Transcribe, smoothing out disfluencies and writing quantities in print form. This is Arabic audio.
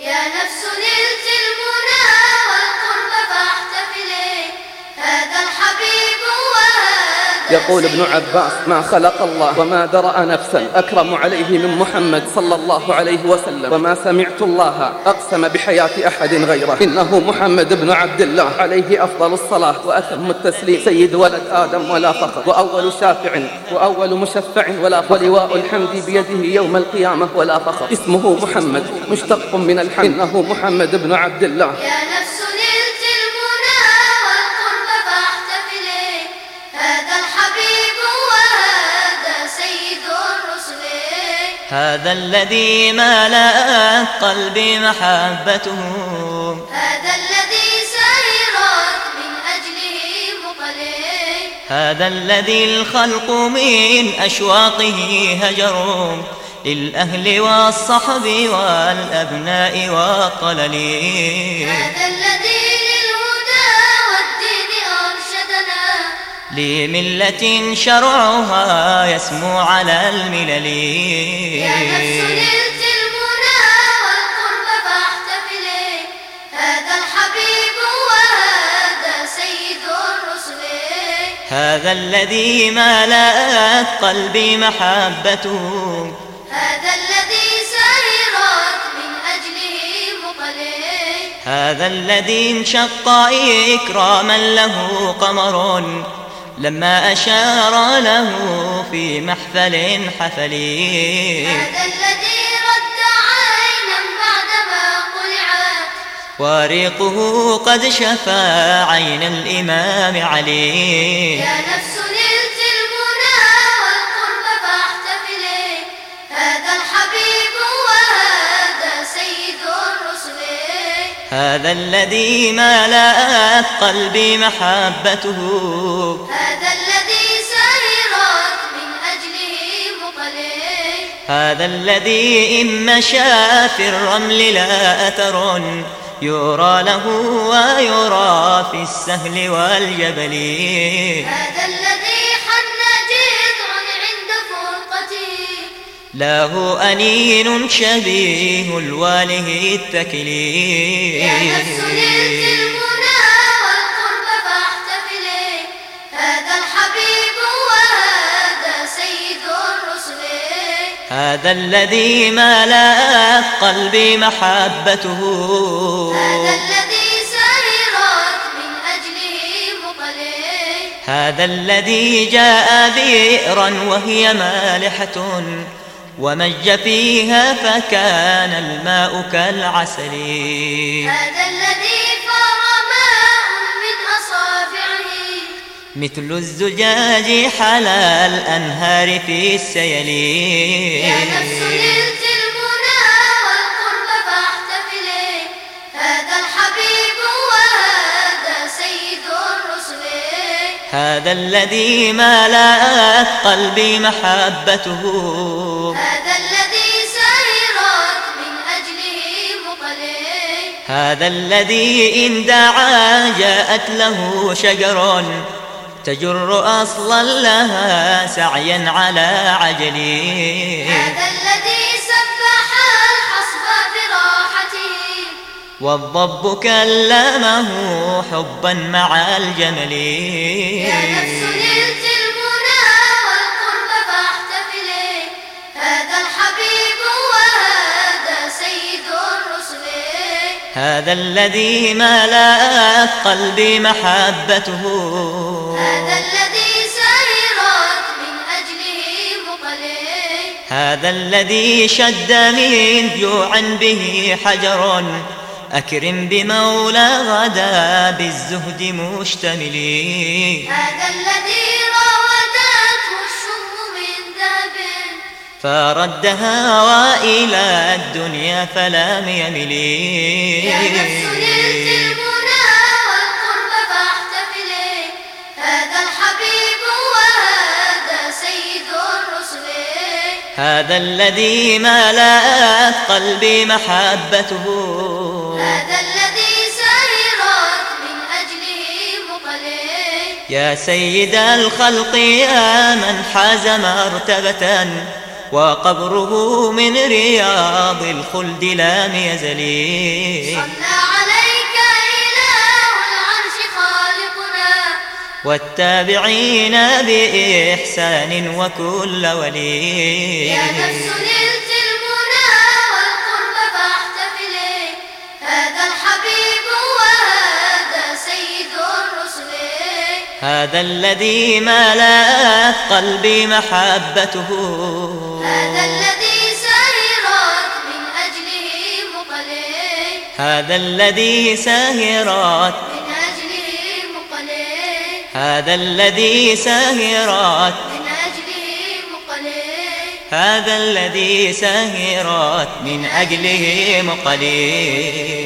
يا نفس نلت المنى والقرب فاحتفلي، هذا الحبيب وهذا يقول ابن عباس: ما خلق الله وما درأ نفسا أكرم عليه من محمد صلى الله عليه وسلم، وما سمعت الله أقسم بحياة أحد غيره، إنه محمد بن عبد الله عليه أفضل الصلاة وأتم التسليم، سيد ولد آدم ولا فخر، وأول شافع وأول مشفع ولا فخر، ولواء الحمد بيده يوم القيامة ولا فخر، اسمه محمد مشتق من الحمد، إنه محمد بن عبد الله. يا نفس نلت المنى والقرب فاحتفلي، هذا الحبيب وهذا سيد الرسل، هذا الذي ملأت قلبي محبته، هذا الذي سيرت من أجله مقلي، هذا الذي الخلق من أشواقه هجروا، للأهل والصحب والأبناء والطلل، هذا الذي للهدى والدين أرشدنا، لملة شرعها يسمو على الملل. يا نفس نلت المنى والقرب فاحتفلي، هذا الحبيب وهذا سيد الرسل، هذا الذي ملأت قلبي محبته، هذا الذي سيرت من أجله مقلي، هذا الذي انشق إكراما له قمر، لما أشار له في محفل حفلي، هذا الذي رد عينا بعدما قلعت، وريقه قد شفى عين الإمام علي. يا نفس نلت المنى والقرب فاحتفلي، هذا الحبيب وهذا سيد الرسل، هذا الذي ملأت قلبي محبته، هذا الذي سيرت من أجله مقلي، هذا الذي إن مشى في الرمل لا أثر، يرى له ويرى في السهل والجبل، هذا الذي حن جذع عند فرقته، له أنين شبيه الواله التكلي. يا نفس نلت المنى والقرب فاحتفلي، هذا الحبيب وهذا سيد الرسل، هذا الذي ملأت قلبي محبته، هذا الذي سيرت من أجله مقلي، هذا الذي جاء بئرا وهي مالحة، ومج فيها فكان الماء كالعسل، هذا الذي فار ماء من أصابعه، مثل الزجاج حلا الأنهار في السيل. يا نفس نلت المنى والقرب فاحتفلي، هذا الحبيب وهذا سيد الرسل، هذا الذي ملأت قلبي محبته، هذا الذي سيرت من أجله مقلي، هذا الذي إن دعا جاءت له شجر، تجر أصلا لها سعيا على عجلي، هذا الذي سبح الحصب براحته، والضب كلمه حبا مع الجمل. يا نفس نلت المنى والقرب فاحتفلي، هذا الحبيب وهذا سيد الرسل، هذا الذي ملأت قلبي محبته، هذا الذي سيرت من أجله مقلي، هذا الذي شد من جوع به حجر، أكرم بمولى غدا بالزهد مشتمل، هذا الذي راودته الشم من ذهب، فردها وإلى الدنيا فلم يمل. يا نفس نلت المنى والقرب فاحتفلي، هذا الحبيب وهذا سيد الرسل، هذا الذي ملأت قلبي محبته، هذا الذي سيرت من أجله مقلي، يا سيد الخلق يا من حاز مرتبة، وقبره من رياض الخلد لم يزل. صلى عليك إله العرش خالقنا والتابعين بإحسان وكل ولي. يا نفس نلت المنى والقرب فاحتفلي، هذا الحبيب وهذا سيد الرسل، هذا الذي ملأت قلبي محبته، هذا الذي سهرت من أجله مقلي، هذا الذي سهرت من أجله مقلي، هذا الذي سهرت من أجله مقلي، هذا الذي سهرت من أجله مقلي.